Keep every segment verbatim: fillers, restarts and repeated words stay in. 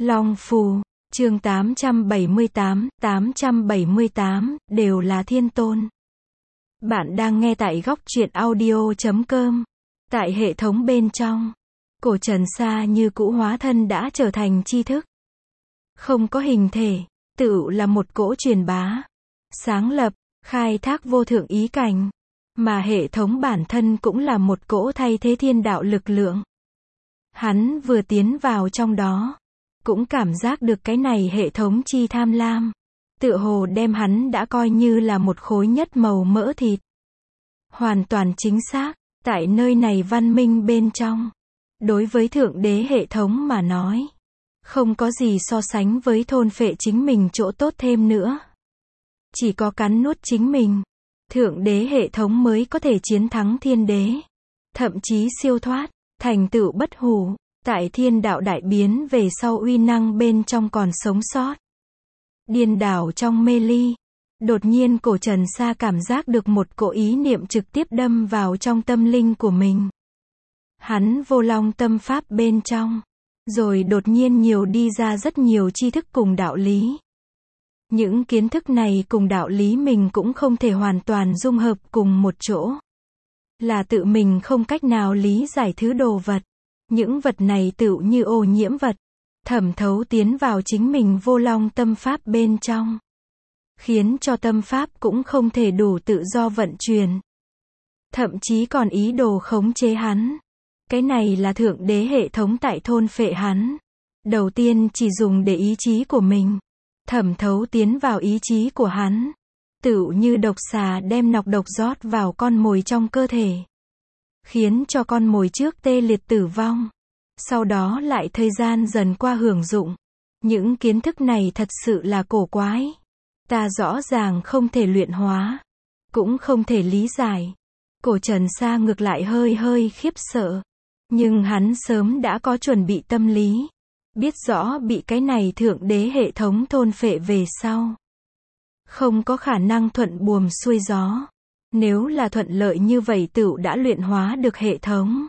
Long Phù, chương tám trăm bảy mươi tám, tám trăm bảy mươi tám, đều là thiên tôn. Bạn đang nghe tại góc truyện audio chấm com. Tại hệ thống bên trong, cổ Trần Sa như cũ hóa thân đã trở thành tri thức. Không có hình thể, tựu là một cỗ truyền bá, sáng lập, khai thác vô thượng ý cảnh. Mà hệ thống bản thân cũng là một cỗ thay thế thiên đạo lực lượng. Hắn vừa tiến vào trong đó, cũng cảm giác được cái này hệ thống chi tham lam. Tựa hồ đem hắn đã coi như là một khối nhất màu mỡ thịt. Hoàn toàn chính xác, tại nơi này văn minh bên trong. Đối với thượng đế hệ thống mà nói, không có gì so sánh với thôn phệ chính mình chỗ tốt thêm nữa. Chỉ có cắn nuốt chính mình, thượng đế hệ thống mới có thể chiến thắng thiên đế. Thậm chí siêu thoát, thành tựu bất hủ. Tại thiên đạo đại biến về sau uy năng bên trong còn sống sót. Điên đảo trong mê ly. Đột nhiên cổ Trần Sa cảm giác được một cỗ ý niệm trực tiếp đâm vào trong tâm linh của mình. Hắn vô long tâm pháp bên trong. Rồi đột nhiên nhiều đi ra rất nhiều tri thức cùng đạo lý. Những kiến thức này cùng đạo lý mình cũng không thể hoàn toàn dung hợp cùng một chỗ. Là tự mình không cách nào lý giải thứ đồ vật. Những vật này tựu như ô nhiễm vật, thẩm thấu tiến vào chính mình vô long tâm pháp bên trong. Khiến cho tâm pháp cũng không thể đủ tự do vận chuyển. Thậm chí còn ý đồ khống chế hắn. Cái này là thượng đế hệ thống tại thôn phệ hắn. Đầu tiên chỉ dùng để ý chí của mình. Thẩm thấu tiến vào ý chí của hắn. Tựu như độc xà đem nọc độc rót vào con mồi trong cơ thể. Khiến cho con mồi trước tê liệt tử vong. Sau đó lại thời gian dần qua hưởng dụng. Những kiến thức này thật sự là cổ quái. Ta rõ ràng không thể luyện hóa. Cũng không thể lý giải. Cổ Trần Sa ngược lại hơi hơi khiếp sợ. Nhưng hắn sớm đã có chuẩn bị tâm lý. Biết rõ bị cái này thượng đế hệ thống thôn phệ về sau. Không có khả năng thuận buồm xuôi gió. Nếu là thuận lợi như vậy tựu đã luyện hóa được hệ thống.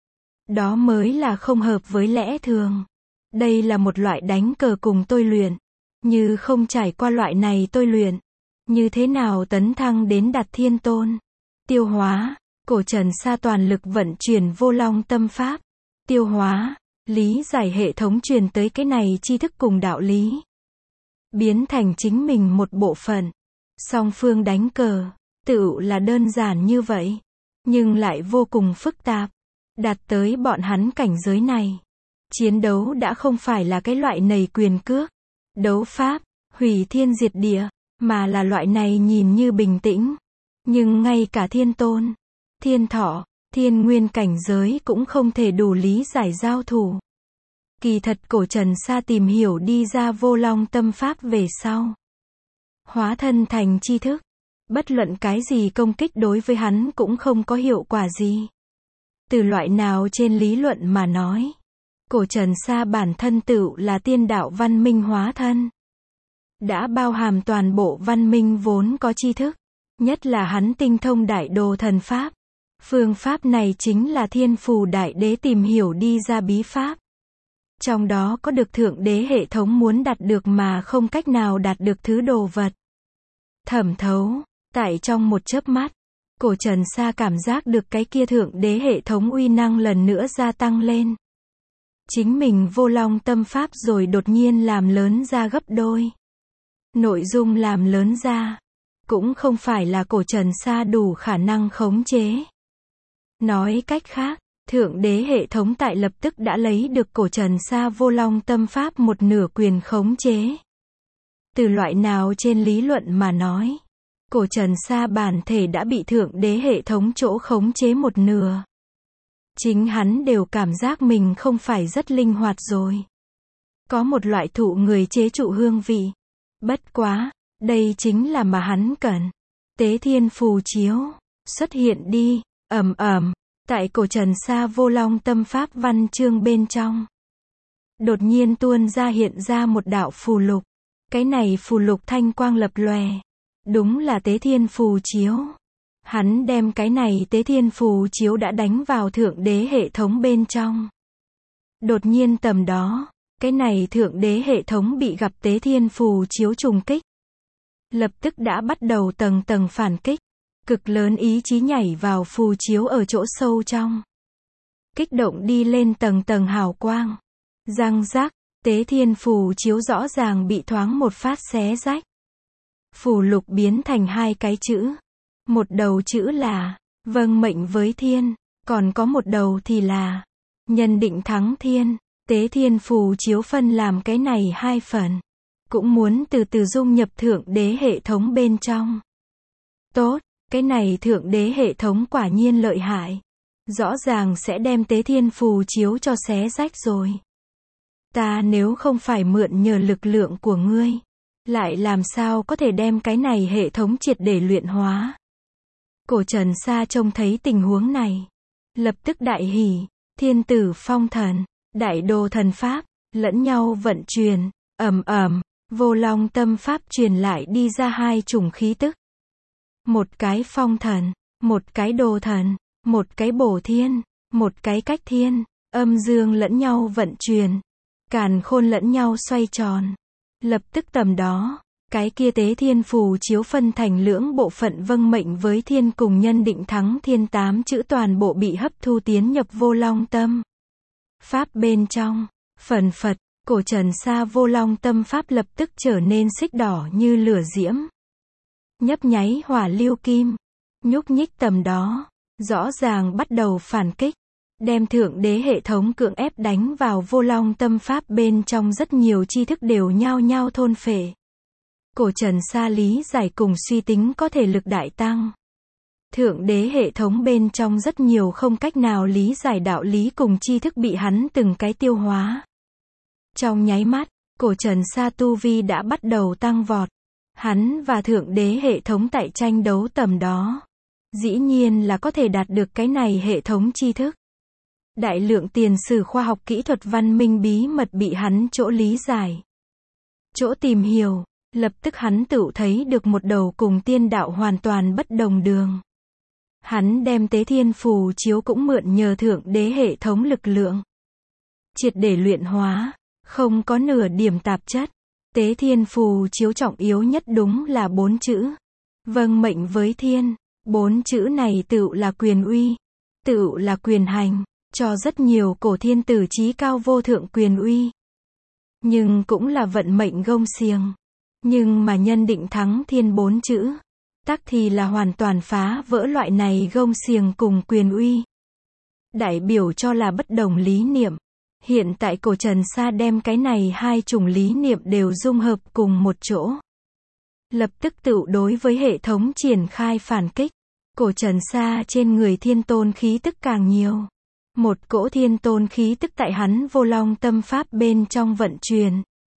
Đó mới là không hợp với lẽ thường. Đây là một loại đánh cờ cùng tôi luyện. Như không trải qua loại này tôi luyện. Như thế nào tấn thăng đến đạt thiên tôn. Tiêu hóa, cổ Trần Sa toàn lực vận chuyển vô long tâm pháp. Tiêu hóa, lý giải hệ thống truyền tới cái này tri thức cùng đạo lý. Biến thành chính mình một bộ phận. Song phương đánh cờ. Tựu là đơn giản như vậy, nhưng lại vô cùng phức tạp. Đạt tới bọn hắn cảnh giới này. Chiến đấu đã không phải là cái loại nầy quyền cước, đấu pháp, hủy thiên diệt địa, mà là loại này nhìn như bình tĩnh. Nhưng ngay cả thiên tôn, thiên thọ, thiên nguyên cảnh giới cũng không thể đủ lý giải giao thủ. Kỳ thật cổ Trần Sa tìm hiểu đi ra vô long tâm pháp về sau. Hóa thân thành tri thức. Bất luận cái gì công kích đối với hắn cũng không có hiệu quả gì. Từ loại nào trên lý luận mà nói. Cổ Trần Sa bản thân tựu là tiên đạo văn minh hóa thân. Đã bao hàm toàn bộ văn minh vốn có tri thức. Nhất là hắn tinh thông đại đồ thần pháp. Phương pháp này chính là thiên phù đại đế tìm hiểu đi ra bí pháp. Trong đó có được thượng đế hệ thống muốn đạt được mà không cách nào đạt được thứ đồ vật. Thẩm thấu. Tại trong một chớp mắt, cổ Trần Sa cảm giác được cái kia thượng đế hệ thống uy năng lần nữa gia tăng lên. Chính mình vô long tâm pháp rồi đột nhiên làm lớn ra gấp đôi. Nội dung làm lớn ra, cũng không phải là cổ Trần Sa đủ khả năng khống chế. Nói cách khác, thượng đế hệ thống tại lập tức đã lấy được cổ Trần Sa vô long tâm pháp một nửa quyền khống chế. Từ loại nào trên lý luận mà nói. Cổ Trần Sa bản thể đã bị thượng đế hệ thống chỗ khống chế một nửa. Chính hắn đều cảm giác mình không phải rất linh hoạt rồi. Có một loại thụ người chế trụ hương vị. Bất quá, đây chính là mà hắn cần. Tế thiên phù chiếu, xuất hiện đi, ầm ầm, tại cổ Trần Sa vô long tâm pháp văn chương bên trong. Đột nhiên tuôn ra hiện ra một đạo phù lục. Cái này phù lục thanh quang lập lòe. Đúng là tế thiên phù chiếu. Hắn đem cái này tế thiên phù chiếu đã đánh vào thượng đế hệ thống bên trong. Đột nhiên tầm đó, Cái này thượng đế hệ thống bị gặp Tế Thiên phù chiếu trùng kích. Lập tức đã bắt đầu tầng tầng phản kích. Cực lớn ý chí nhảy vào phù chiếu ở chỗ sâu trong. Kích động đi lên tầng tầng hào quang. Răng rác, Tế Thiên phù chiếu rõ ràng bị thoáng một phát xé rách. Phù lục biến thành hai cái chữ. Một đầu chữ là vâng mệnh với thiên, còn có một đầu thì là nhân định thắng thiên. Tế Thiên phù chiếu phân làm cái này hai phần. Cũng muốn từ từ dung nhập thượng đế hệ thống bên trong. Tốt, cái này thượng đế hệ thống quả nhiên lợi hại. Rõ ràng sẽ đem Tế Thiên phù chiếu cho xé rách rồi. Ta nếu không phải mượn nhờ lực lượng của ngươi, lại làm sao có thể đem cái này hệ thống triệt để luyện hóa. Cổ Trần Sa trông thấy tình huống này. Lập tức đại hỉ, thiên tử phong thần, đại đồ thần pháp, lẫn nhau vận chuyển, ầm ầm, vô long tâm pháp truyền lại đi ra hai chủng khí tức. Một cái phong thần, một cái đồ thần, một cái bổ thiên, một cái cách thiên, âm dương lẫn nhau vận chuyển, càn khôn lẫn nhau xoay tròn. Lập tức tầm đó, cái kia Tế Thiên phù chiếu phân thành lưỡng bộ phận vâng mệnh với thiên cùng nhân định thắng thiên tám chữ toàn bộ bị hấp thu tiến nhập vô long tâm pháp bên trong. Phần phật, Cổ Trần Sa vô long tâm pháp lập tức trở nên xích đỏ như lửa diễm. Nhấp nháy hỏa lưu kim, nhúc nhích tầm đó, rõ ràng bắt đầu phản kích. Đem thượng đế hệ thống cưỡng ép đánh vào vô long tâm pháp bên trong, rất nhiều tri thức đều nhao nhao thôn phệ. Cổ Trần Sa lý giải cùng suy tính có thể lực đại tăng. Thượng đế hệ thống bên trong rất nhiều không cách nào lý giải đạo lý cùng tri thức bị hắn từng cái tiêu hóa. Trong nháy mắt, Cổ Trần Sa tu vi đã bắt đầu tăng vọt. Hắn và thượng đế hệ thống tại tranh đấu tầm đó. Dĩ nhiên là có thể đạt được cái này hệ thống tri thức. Đại lượng tiền sử khoa học kỹ thuật văn minh bí mật bị hắn chỗ lý giải, chỗ tìm hiểu, lập tức hắn tự thấy được một đầu cùng tiên đạo hoàn toàn bất đồng đường. Hắn đem Tế Thiên phù chiếu cũng mượn nhờ thượng đế hệ thống lực lượng, triệt để luyện hóa, không có nửa điểm tạp chất. Tế Thiên phù chiếu trọng yếu nhất đúng là bốn chữ. Vâng mệnh với thiên, bốn chữ này tựu là quyền uy, tựu là quyền hành. Cho rất nhiều cổ thiên tử chí cao vô thượng quyền uy. Nhưng cũng là vận mệnh gông xiềng. Nhưng mà nhân định thắng thiên bốn chữ, tắc thì là hoàn toàn phá vỡ loại này gông xiềng cùng quyền uy. Đại biểu cho là bất đồng lý niệm. Hiện tại Cổ Trần Sa đem cái này hai chủng lý niệm đều dung hợp cùng một chỗ. Lập tức tự đối với hệ thống triển khai phản kích. Cổ Trần Sa trên người thiên tôn khí tức càng nhiều. Một cỗ thiên tôn khí tức tại hắn vô long tâm pháp bên trong vận chuyển,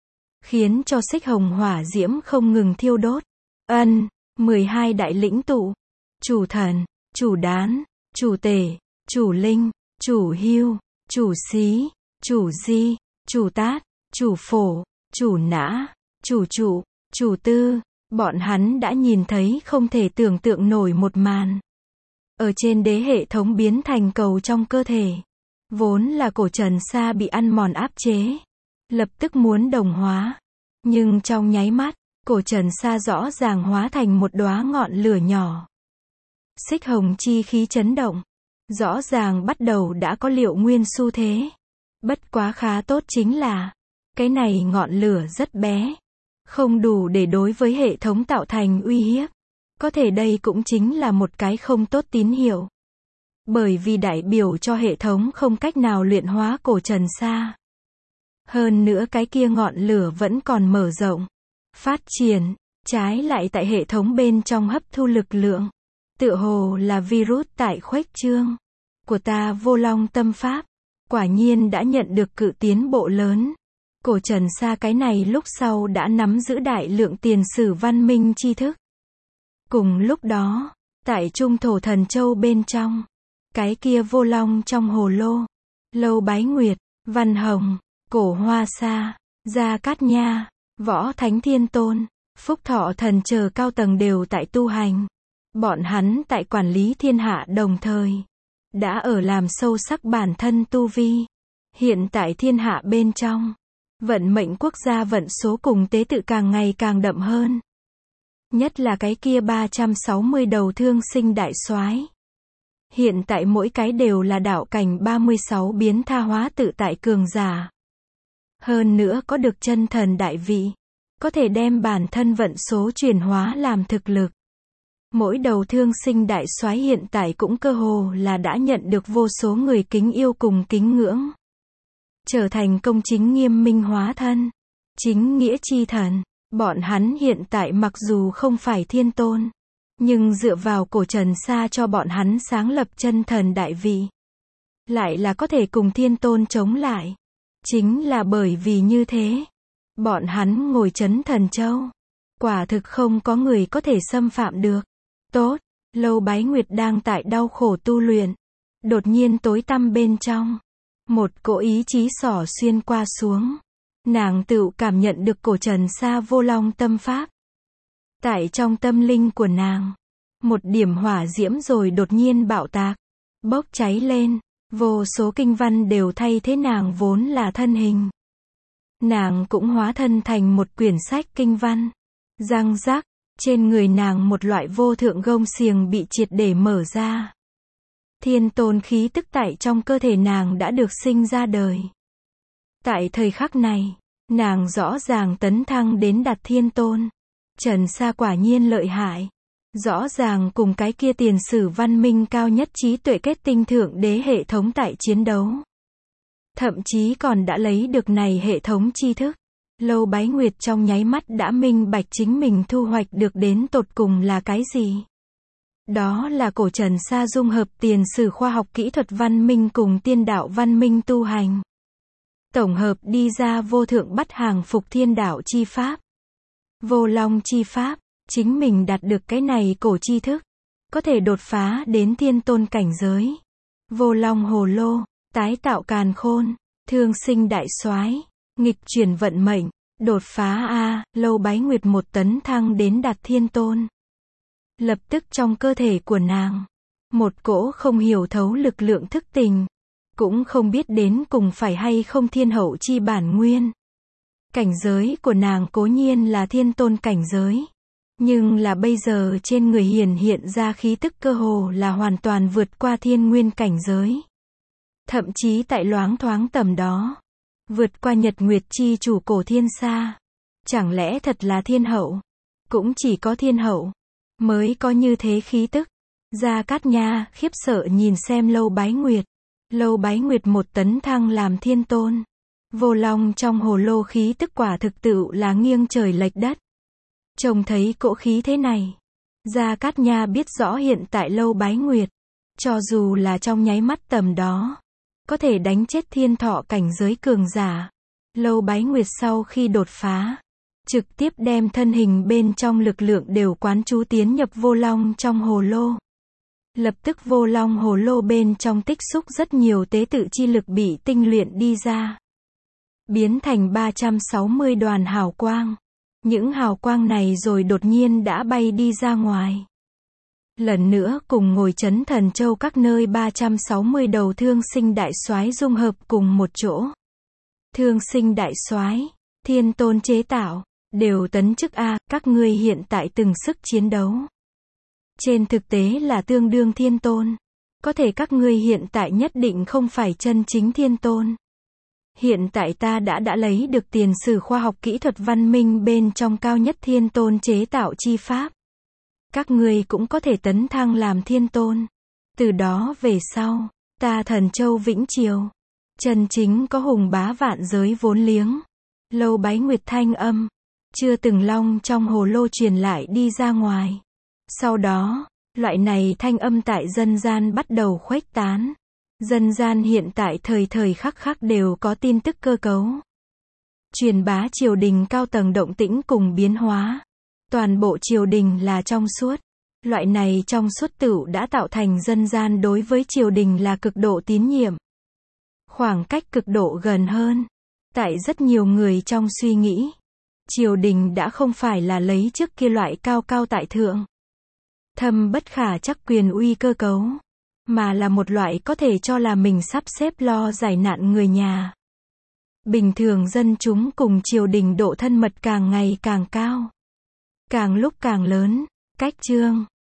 khiến cho xích hồng hỏa diễm không ngừng thiêu đốt. Ân, mười hai đại lĩnh tụ, chủ thần, chủ đán, chủ tể, chủ linh, chủ hưu, chủ xí, chủ di, chủ tát, chủ phổ, chủ nã, chủ trụ, chủ tư. Bọn hắn đã nhìn thấy không thể tưởng tượng nổi một màn. Ở trên đế hệ thống biến thành cầu trong cơ thể. Vốn là Cổ Trần Sa bị ăn mòn áp chế. Lập tức muốn đồng hóa. Nhưng trong nháy mắt, Cổ Trần Sa rõ ràng hóa thành một đóa ngọn lửa nhỏ. Xích hồng chi khí chấn động. Rõ ràng bắt đầu đã có liệu nguyên xu thế. Bất quá khá tốt chính là, cái này ngọn lửa rất bé. Không đủ để đối với hệ thống tạo thành uy hiếp. Có thể đây cũng chính là một cái không tốt tín hiệu. Bởi vì đại biểu cho hệ thống không cách nào luyện hóa Cổ Trần Sa. Hơn nữa cái kia ngọn lửa vẫn còn mở rộng, phát triển, trái lại tại hệ thống bên trong hấp thu lực lượng. Tựa hồ là virus tại khuếch trương. Của ta vô long tâm pháp, quả nhiên đã nhận được cự tiến bộ lớn. Cổ Trần Sa cái này lúc sau đã nắm giữ đại lượng tiền sử văn minh tri thức. Cùng lúc đó, tại Trung Thổ Thần Châu bên trong, cái kia vô long trong hồ lô, Lâu Bái Nguyệt, Văn Hồng, Cổ Hoa Sa, Gia Cát Nha, Võ Thánh Thiên Tôn, Phúc Thọ Thần chờ cao tầng đều tại tu hành. Bọn hắn tại quản lý thiên hạ đồng thời, đã ở làm sâu sắc bản thân tu vi. Hiện tại thiên hạ bên trong, Vận mệnh quốc gia vận số cùng tế tự càng ngày càng đậm hơn. Nhất là cái kia ba trăm sáu mươi đầu thương sinh đại soái. Hiện tại mỗi cái đều là đạo cảnh ba mươi sáu biến tha hóa tự tại cường giả. Hơn nữa có được chân thần đại vị. Có thể đem bản thân vận số chuyển hóa làm thực lực. Mỗi đầu thương sinh đại soái hiện tại cũng cơ hồ là đã nhận được vô số người kính yêu cùng kính ngưỡng. Trở thành công chính nghiêm minh hóa thân. Chính nghĩa chi thần. Bọn hắn hiện tại mặc dù không phải thiên tôn. Nhưng dựa vào cổ Trần Sa cho bọn hắn sáng lập chân thần đại vị. Lại là có thể cùng thiên tôn chống lại. Chính là bởi vì như thế. Bọn hắn ngồi chấn thần châu. Quả thực không có người có thể xâm phạm được. Tốt, Lâu Bái Nguyệt đang tại đau khổ tu luyện. Đột nhiên tối tăm bên trong. Một cỗ ý chí xỏ xuyên qua xuống. Nàng tự cảm nhận được cổ Trần Sa vô long tâm pháp. Tại trong tâm linh của nàng. Một điểm hỏa diễm rồi đột nhiên bạo tạc. Bốc cháy lên. Vô số kinh văn đều thay thế nàng vốn là thân hình. Nàng cũng hóa thân thành một quyển sách kinh văn. Răng rắc, trên người nàng một loại vô thượng gông xiềng bị triệt để mở ra. Thiên tôn khí tức tại trong cơ thể nàng đã được sinh ra đời. Tại thời khắc này, nàng rõ ràng tấn thăng đến đạt thiên tôn. Trần Sa quả nhiên lợi hại. Rõ ràng cùng cái kia tiền sử văn minh cao nhất trí tuệ kết tinh thượng đế hệ thống tại chiến đấu. Thậm chí còn đã lấy được này hệ thống tri thức. Lâu Bái Nguyệt trong nháy mắt đã minh bạch chính mình thu hoạch được đến tột cùng là cái gì. Đó là cổ Trần Sa dung hợp tiền sử khoa học kỹ thuật văn minh cùng tiên đạo văn minh tu hành. Tổng hợp đi ra vô thượng bắt hàng phục thiên đạo chi pháp. Vô long chi pháp, chính mình đạt được cái này cổ tri thức. Có thể đột phá đến thiên tôn cảnh giới. Vô long hồ lô, tái tạo càn khôn, thương sinh đại soái, nghịch chuyển vận mệnh, đột phá A, Lâu Bái Nguyệt một tấn thăng đến đạt thiên tôn. Lập tức trong cơ thể của nàng, một cỗ không hiểu thấu lực lượng thức tình, cũng không biết đến cùng phải hay không thiên hậu chi bản nguyên. Cảnh giới của nàng cố nhiên là thiên tôn cảnh giới, nhưng là bây giờ trên người hiển hiện ra khí tức cơ hồ là hoàn toàn vượt qua thiên nguyên cảnh giới. Thậm chí tại loáng thoáng tầm đó, vượt qua nhật nguyệt chi chủ cổ thiên sa. Chẳng lẽ thật là thiên hậu? Cũng chỉ có thiên hậu mới có như thế khí tức. Gia Cát Nha khiếp sợ nhìn xem Lâu Bái Nguyệt. Lâu Bái Nguyệt một tấn thăng làm thiên tôn. Vô long trong hồ lô khí tức quả thực tựu là nghiêng trời lệch đất. Trông thấy cỗ khí thế này, Gia Cát Nha biết rõ hiện tại Lâu Bái Nguyệt, cho dù là trong nháy mắt tầm đó, có thể đánh chết thiên thọ cảnh giới cường giả. Lâu Bái Nguyệt sau khi đột phá, trực tiếp đem thân hình bên trong lực lượng đều quán chú tiến nhập vô long trong hồ lô. Lập tức vô long hồ lô bên trong tích xúc rất nhiều tế tự chi lực bị tinh luyện đi ra. Biến thành ba trăm sáu mươi đoàn hào quang. Những hào quang này rồi đột nhiên đã bay đi ra ngoài. Lần nữa cùng ngồi chấn thần châu các nơi ba trăm sáu mươi đầu thương sinh đại soái dung hợp cùng một chỗ. Thương sinh đại soái, thiên tôn chế tạo, đều tấn chức A, các ngươi hiện tại từng sức chiến đấu. Trên thực tế là tương đương thiên tôn. Có thể các ngươi hiện tại nhất định không phải chân chính thiên tôn. Hiện tại ta đã đã lấy được tiền sử khoa học kỹ thuật văn minh bên trong cao nhất thiên tôn chế tạo chi pháp. Các ngươi cũng có thể tấn thăng làm thiên tôn. Từ đó về sau, ta thần châu vĩnh triều, chân chính có hùng bá vạn giới vốn liếng. Lâu Bái Nguyệt thanh âm, chưa từng long trong hồ lô truyền lại đi ra ngoài. Sau đó, loại này thanh âm tại dân gian bắt đầu khuếch tán. Dân gian hiện tại thời thời khắc khắc đều có tin tức cơ cấu. Truyền bá triều đình cao tầng động tĩnh cùng biến hóa. Toàn bộ triều đình là trong suốt. Loại này trong suốt tựu đã tạo thành dân gian đối với triều đình là cực độ tín nhiệm. Khoảng cách cực độ gần hơn. Tại rất nhiều người trong suy nghĩ, triều đình đã không phải là lấy trước kia loại cao cao tại thượng, thâm bất khả chắc quyền uy cơ cấu, mà là một loại có thể cho là mình sắp xếp lo giải nạn người nhà. Bình thường dân chúng cùng triều đình độ thân mật càng ngày càng cao. Càng lúc càng lớn. Cách chương